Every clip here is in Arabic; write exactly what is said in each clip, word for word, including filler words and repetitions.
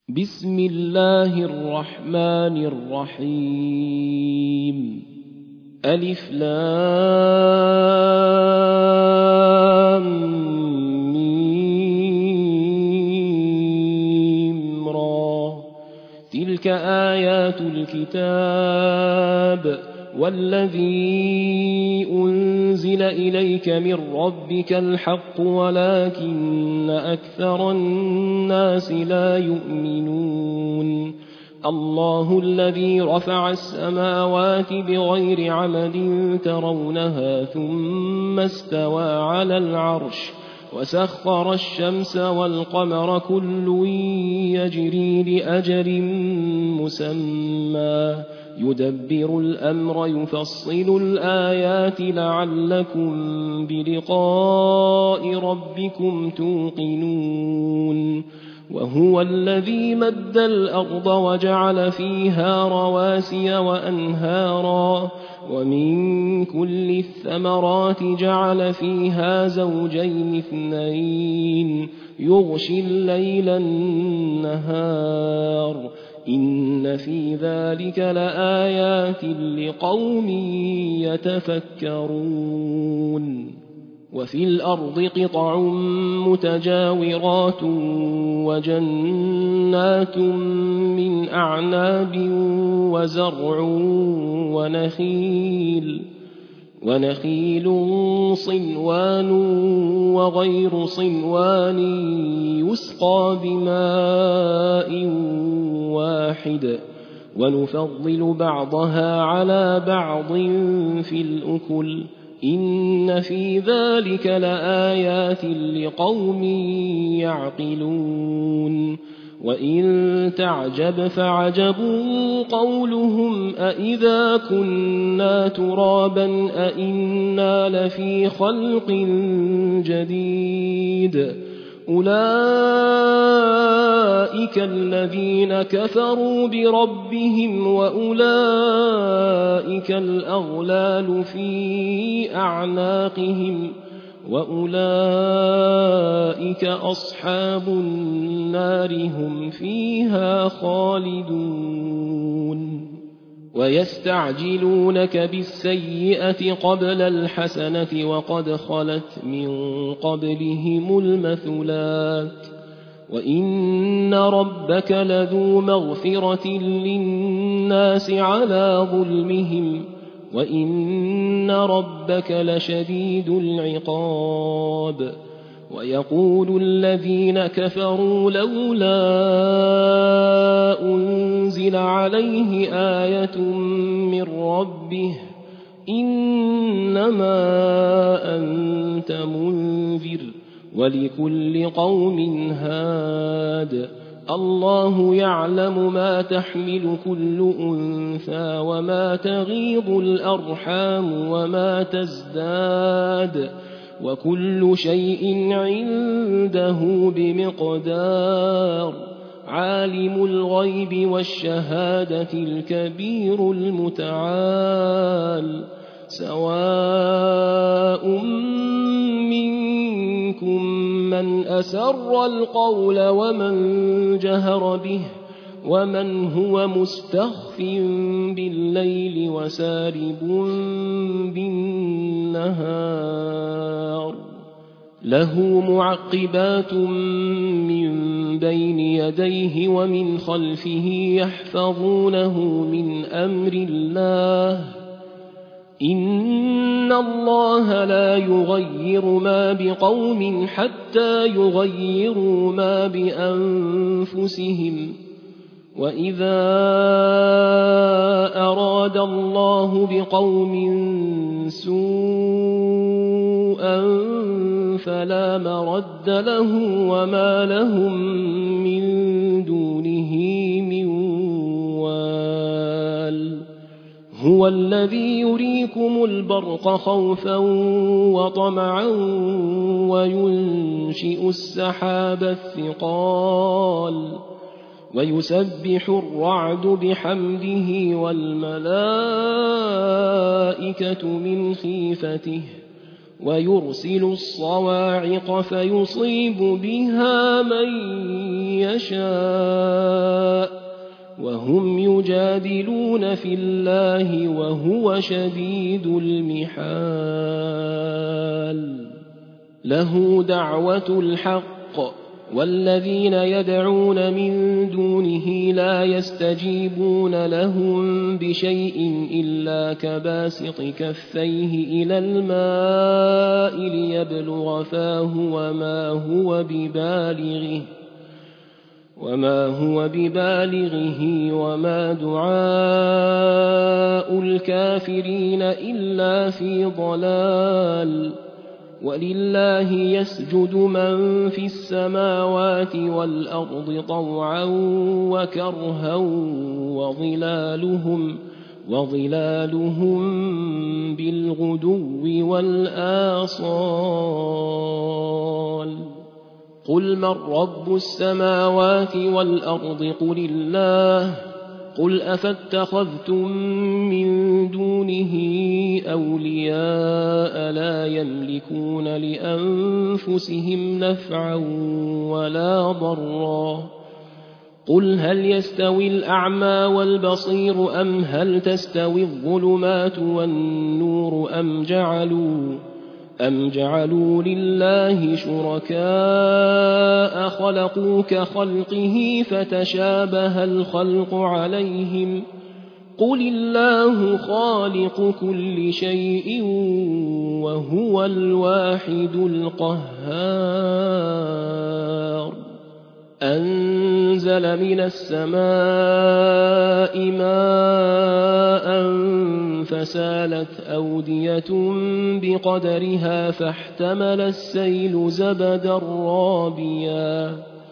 بسم الله الرحمن الرحيم ألف لام ميم را تلك آيات الكتاب والذي أنزل إليك من ربك الحق ولكن أكثر الناس لا يؤمنون الله الذي رفع السماوات بغير عمد ترونها ثم استوى على العرش وسخر الشمس والقمر كل يجري لأجل مسمى يدبر الأمر يفصل الآيات لعلكم بلقاء ربكم توقنون وهو الذي مد الأرض وجعل فيها رواسي وأنهارا ومن كل الثمرات جعل فيها زوجين اثنين يغشي الليل النهار إن في ذلك لآيات لقوم يتفكرون وفي الأرض قطع متجاورات وجنات من أعناب وزرع ونخيل ونخيل صنوان وغير صنوان يسقى بماء واحد ونفضل بعضها على بعض في الأكل إن في ذلك لآيات لقوم يعقلون وإن تعجب فعجب قولهم أإذا كنا ترابا أإنا لفي خلق جديد أولئك الذين كفروا بربهم وأولئك الأغلال في أعناقهم وأولئك أصحاب النار هم فيها خالدون ويستعجلونك بالسيئة قبل الحسنة وقد خلت من قبلهم المثلات وإن ربك لذو مغفرة للناس على ظلمهم وإن ربك لشديد العقاب ويقول الذين كفروا لولا أنزل عليه آية من ربه إنما أنت منذر ولكل قوم هاد الله يعلم ما تحمل كل أنثى وما تغيض الأرحام وما تزداد وكل شيء عنده بمقدار عالم الغيب والشهادة الكبير المتعال سواء منكم من أسر القول ومن جهر به ومن هو مستخف بالليل وسارب بالنهار له معقبات من بين يديه ومن خلفه يحفظونه من أمر الله إن الله لا يغير ما بقوم حتى يغيروا ما بأنفسهم وإذا أراد الله بقوم سوءا فلا مرد له وما لهم من دونه من وال هو الذي يريكم البرق خوفا وطمعا وينشئ السحاب الثقال ويسبح الرعد بحمده والملائكة من خيفته ويرسل الصواعق فيصيب بها من يشاء وهم يجادلون في الله وهو شديد المحال له دعوة الحق والذين يدعون من دونه لا يستجيبون لهم بشيء إلا كباسط كفيه إلى الماء ليبلغ فاه وما هو ببالغه وما هو ببالغه وما دعاء الكافرين إلا في ضلال ولله يسجد من في السماوات والأرض طوعا وكرها وظلالهم, وظلالهم بالغدو والآصال قل من رب السماوات والأرض قل الله قل أفاتخذتم من دونه أولياء لا يملكون لأنفسهم نفعا ولا ضرا قل هل يستوي الأعمى والبصير أم هل تستوي الظلمات والنور أم جعلوا أم جعلوا لله شركاء خلقوا كخلقه فتشابه الخلق عليهم قل الله خالق كل شيء وهو الواحد القهار أنزل من السماء ماء فسالت أودية بقدرها فاحتمل السيل زبدا رابيا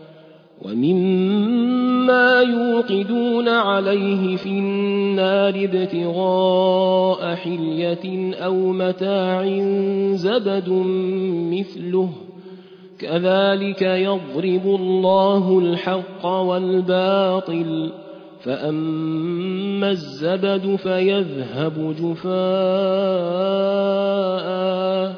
ومما يوقدون عليه في النار ابتغاء حلية أو متاع زبد مثله كذلك يضرب الله الحق والباطل فأما الزبد فيذهب جفاء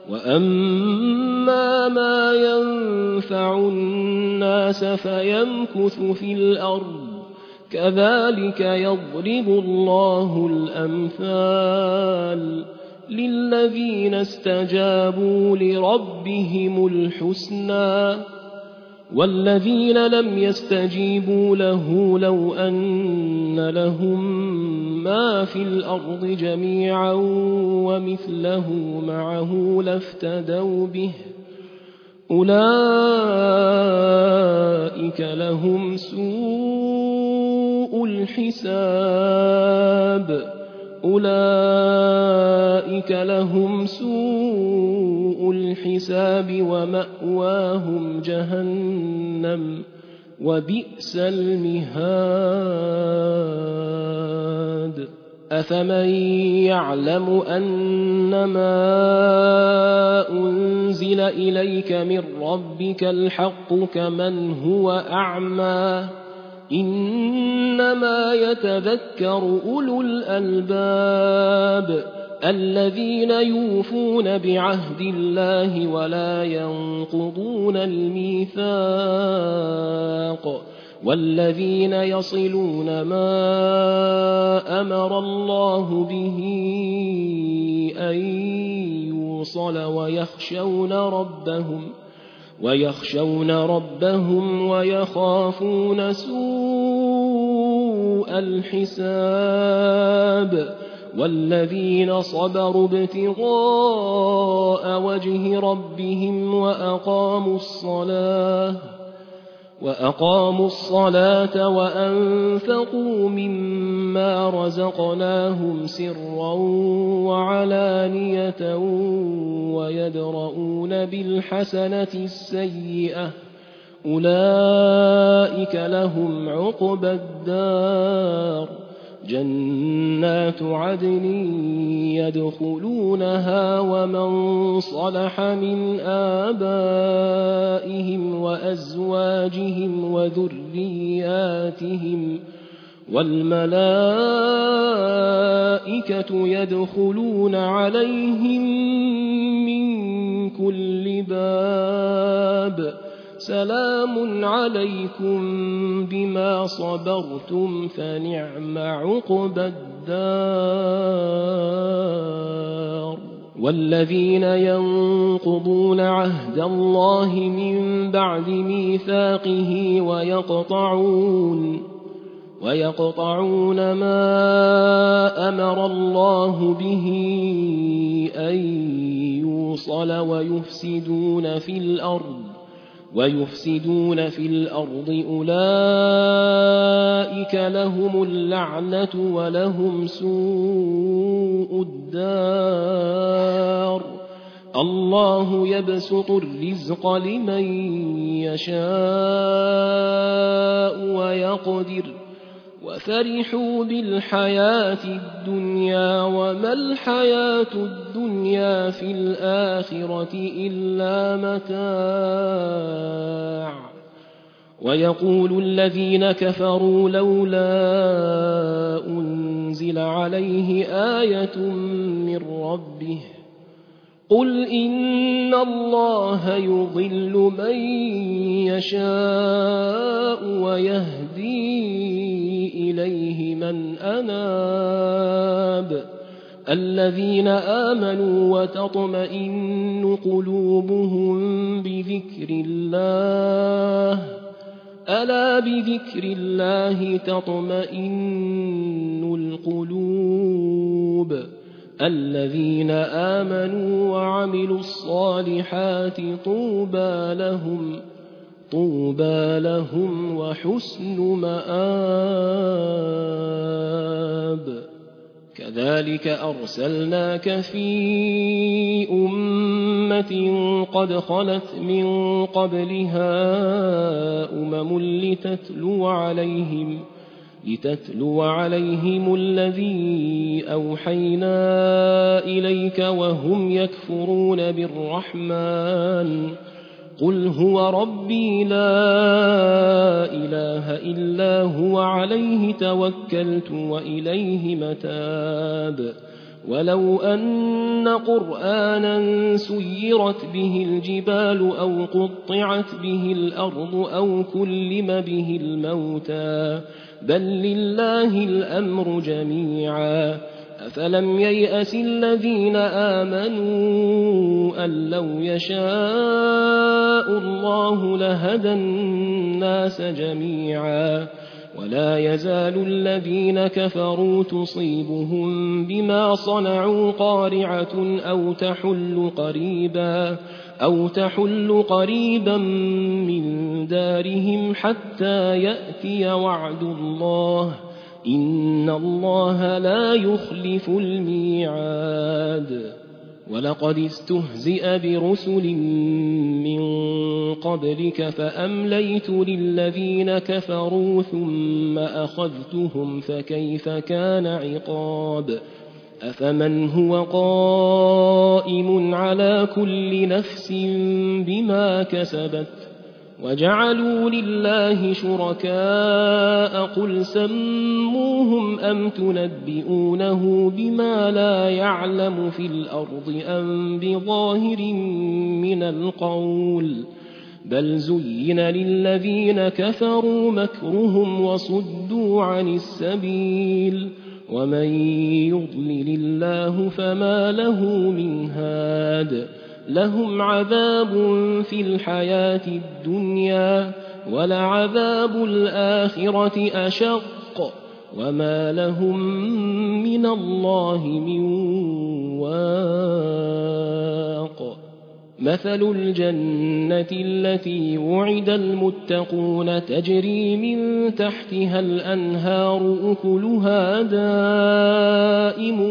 وأما ما ينفع الناس فيمكث في الأرض كذلك يضرب الله الأمثال للذين استجابوا لربهم الحسنى والذين لم يستجيبوا له لو أن لهم ما في الأرض جميعا ومثله معه لافتدوا به أولئك لهم سوء الحساب أولئك لهم سوء الحساب ومأواهم جهنم وبئس المهاد أفمن يعلم أنما أنزل إليك من ربك الحق كمن هو أعمى إنما يتذكر أولو الألباب الذين يوفون بعهد الله ولا ينقضون الميثاق والذين يصلون ما أمر الله به أن يوصل ويخشون ربهم ويخشون ربهم ويخافون سوء الحساب والذين صبروا ابتغاء وجه ربهم وأقاموا الصلاة وأقاموا الصلاة وأنفقوا مما رزقناهم سرا وعلانية ويدرؤون بالحسنة السيئة أولئك لهم عقبى الدار جنات عدن يدخلونها ومن صلح من آبائهم وأزواجهم وذرياتهم والملائكة يدخلون عليهم من كل باب سلام عليكم بما صبرتم فنعم عقبى الدار والذين ينقضون عهد الله من بعد ميثاقه ويقطعون ويقطعون ما أمر الله به أن يوصل ويفسدون في الأرض ويفسدون في الأرض أولئك لهم اللعنة ولهم سوء الدار الله يبسط الرزق لمن يشاء ويقدر وفرحوا بالحياة الدنيا وما الحياة الدنيا في الآخرة إلا متاع ويقول الذين كفروا لولا أنزل عليه آية من ربه قل إن الله يضل من يشاء ويهدي إليه من أناب الذين آمنوا وتطمئن قلوبهم بذكر الله ألا بذكر الله تطمئن القلوب الذين آمنوا وعملوا الصالحات طوبى لهم طوبى لهم وحسن مآب كذلك أرسلناك في أمة قد خلت من قبلها أمم لتتلو عليهم لتتلو عليهم الذي أوحينا إليك وهم يكفرون بالرحمن قل هو ربي لا إله إلا هو عليه توكلت وإليه متاب ولو أن قرآنا سيرت به الجبال أو قطعت به الأرض أو كلم به الموتى بل لله الأمر جميعا أفلم ييأس الذين آمنوا أن لو يشاء الله لهدى الناس جميعا ولا يزال الذين كفروا تصيبهم بما صنعوا قارعة أو تحل قريبا أو تحل قريبا من دارهم حتى يأتي وعد الله إن الله لا يخلف الميعاد ولقد استهزئ برسل من قبلك فأمليت للذين كفروا ثم أخذتهم فكيف كان عقاب أفمن هو قائم على كل نفس بما كسبت وجعلوا لله شركاء قل سموهم أم تنبئونه بما لا يعلم في الأرض أم بظاهر من القول بل زين للذين كفروا مكرهم وصدوا عن السبيل ومن يضلل الله فما له من هاد لهم عذاب في الحياة الدنيا ولعذاب الآخرة أشق وما لهم من الله من واق مثل الجنة التي وعد المتقون تجري من تحتها الأنهار أكلها دائم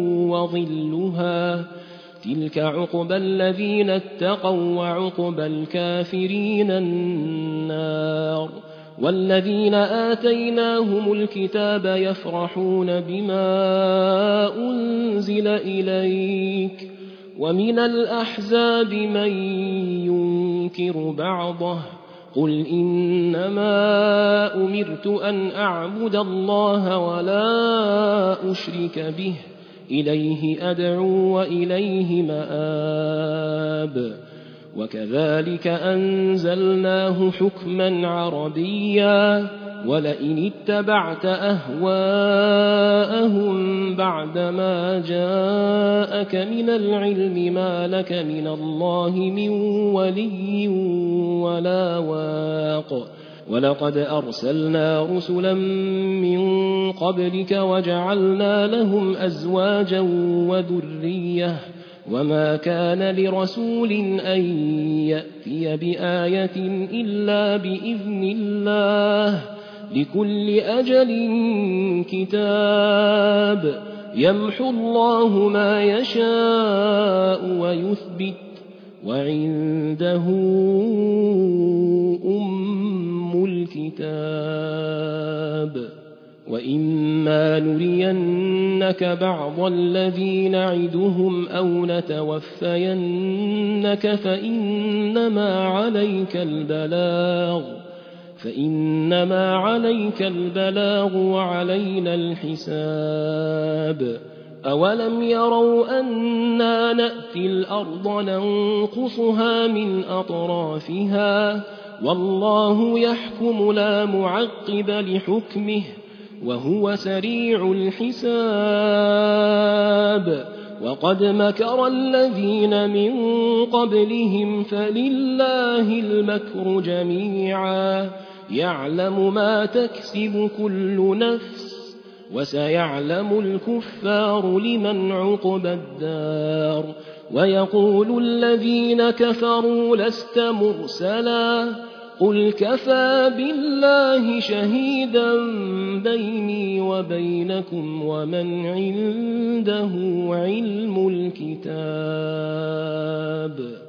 وظلها تلك عقبى الذين اتقوا وعقبى الكافرين النار والذين آتيناهم الكتاب يفرحون بما أنزل إليك ومن الأحزاب من ينكر بعضه قل إنما أمرت أن أعبد الله ولا أشرك به إليه أدعو وإليه مآب وكذلك أنزلناه حكما عربيا ولئن اتبعت أهواءهم بعدما جاءك من العلم ما لك من الله من ولي ولا واق ولقد أرسلنا رسلا من قبلك وجعلنا لهم أزواجا وذرية وما كان لرسول أن يأتي بآية إلا بإذن الله لكل أجل كتاب يمحو الله ما يشاء ويثبت وعنده أم الكتاب وإما نرينك بعض الذي نعدهم أو نتوفينك فإنما عليك البلاغ فإنما عليك البلاغ وعلينا الحساب أولم يروا أنا نأتي الأرض ننقصها من أطرافها والله يحكم لا معقب لحكمه وهو سريع الحساب وقد مكر الذين من قبلهم فلله المكر جميعا يعلم ما تكسب كل نفس وسيعلم الكفار لمن عقبى الدار ويقول الذين كفروا لست مرسلا قل كفى بالله شهيدا بيني وبينكم ومن عنده علم الكتاب